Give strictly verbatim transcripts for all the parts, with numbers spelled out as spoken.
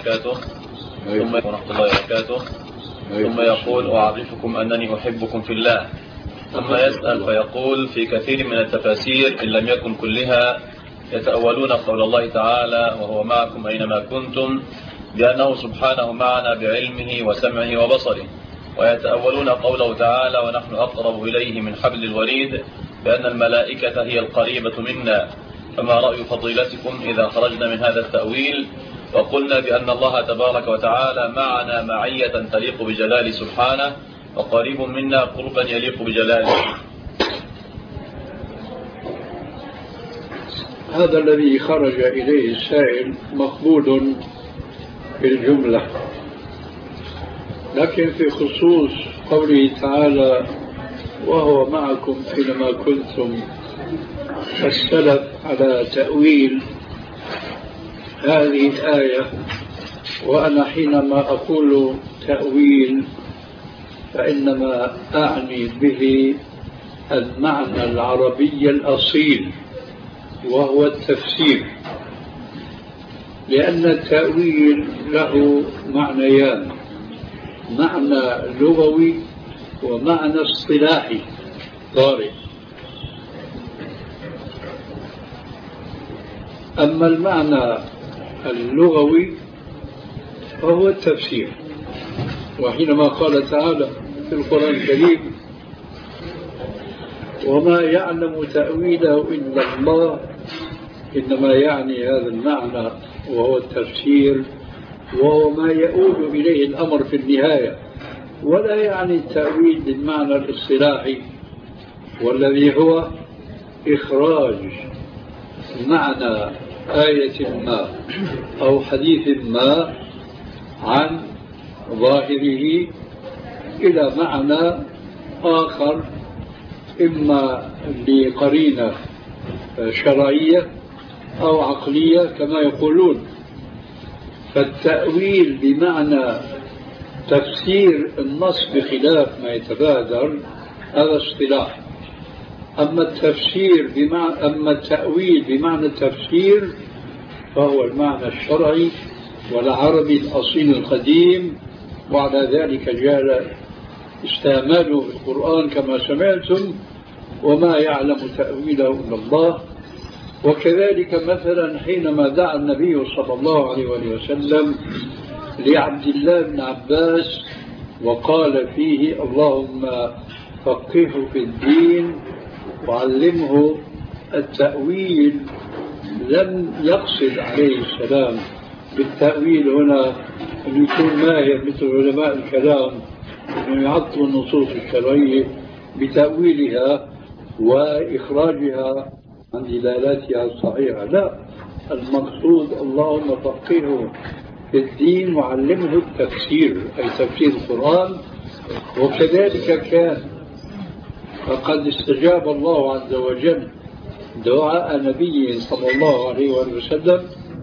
وبركاته. ثم ورحمة الله وبركاته. ثم يقول أعرفكم أنني أحبكم في الله. ثم يسأل فيقول في كثير من التفاسير إن لم يكن كلها يتأولون قول الله تعالى وهو معكم أينما كنتم بأنه سبحانه معنا بعلمه وسمعه وبصره، ويتأولون قوله تعالى ونحن أقرب إليه من حبل الوريد بأن الملائكة هي القريبة منا. فما رأي فضيلتكم إذا خرجنا من هذا التأويل وقلنا بأن الله تبارك وتعالى معنا معية تليق بجلاله سبحانه وقريب منا قربا يليق بجلاله؟ هذا الذي خرج إليه السائل مقبول في الجملة، لكن في خصوص قوله تعالى وهو معكم أينما كنتم فالسلف على تأويل هذه الآية. وأنا حينما أقول تأويل فإنما أعني به المعنى العربي الأصيل وهو التفسير، لأن التأويل له معنيان: معنى لغوي ومعنى اصطلاحي طارئ. أما المعنى اللغوي فهو التفسير. وحينما قال تعالى في القرآن الكريم وما يعلم تأويله إلا الله، إنما يعني هذا المعنى وهو التفسير، وهو ما يؤول إليه الأمر في النهاية، ولا يعني التأويل بالمعنى الاصطلاحي والذي هو إخراج معنى آية ما أو حديث ما عن ظاهره إلى معنى آخر، إما بقرينة شرعية أو عقلية كما يقولون. فالتأويل بمعنى تفسير النص بخلاف ما يتبادر هذا اصطلاح. أما التفسير بمعنى أما التأويل بمعنى التفسير فهو المعنى الشرعي والعربي الأصيل القديم، وعلى ذلك جاء استعماله في القرآن كما سمعتم وما يعلم تأويله إلا الله. وكذلك مثلا حينما دعا النبي صلى الله عليه وسلم لعبد الله بن عباس وقال فيه اللهم فقهه في الدين وعلمه التأويل، لم يقصد عليه السلام بالتأويل هنا أن يكون ماهر مثل علماء الكلام أن يعطوا النصوص الشرعية بتأويلها وإخراجها عن دلالاتها الصحيحة، لا، المقصود اللهم فقهه في الدين وعلمه التفسير أي تفسير القرآن. وكذلك كان، فقد استجاب الله عز وجل دعاء نبيه صلى الله عليه وسلم،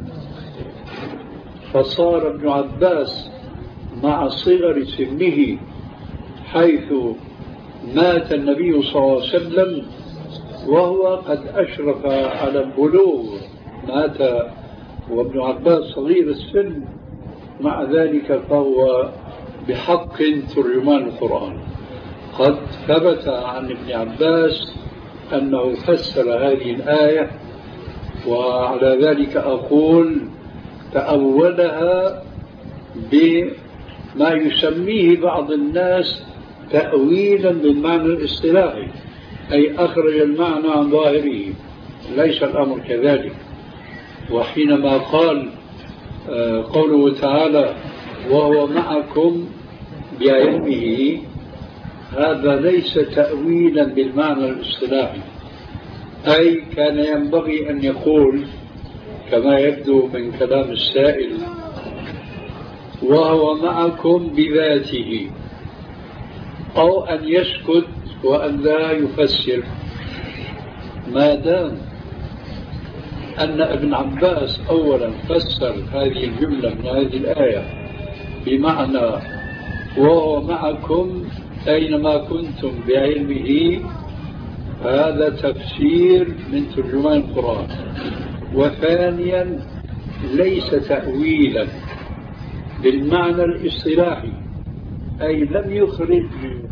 فصار ابن عباس مع صغر سنه حيث مات النبي صلى الله عليه وسلم وهو قد أشرف على البلوغ، مات وابن عباس صغير السن، مع ذلك فهو بحق ترجمان القرآن. قد ثبت عن ابن عباس أنه فسر هذه الآية، وعلى ذلك أقول تأولها بما يسميه بعض الناس تأويلا بالمعنى الاصطلاحي، أي أخرج المعنى عن ظاهره. ليس الأمر كذلك. وحينما قال قوله تعالى وهو معكم بعلمه، هذا ليس تأويلا بالمعنى الاصطلاحي، أي كان ينبغي أن يقول كما يبدو من كلام السائل وهو معكم بذاته، أو أن يسكت وأن لا يفسر، ما دام أن ابن عباس أولا فسر هذه الجملة من هذه الآية بمعنى وهو معكم أينما كنتم بعلمه، هذا تفسير من ترجمان القرآن. وثانيا ليس تأويلا، بالمعنى الاصطلاحي، أي لم يخرج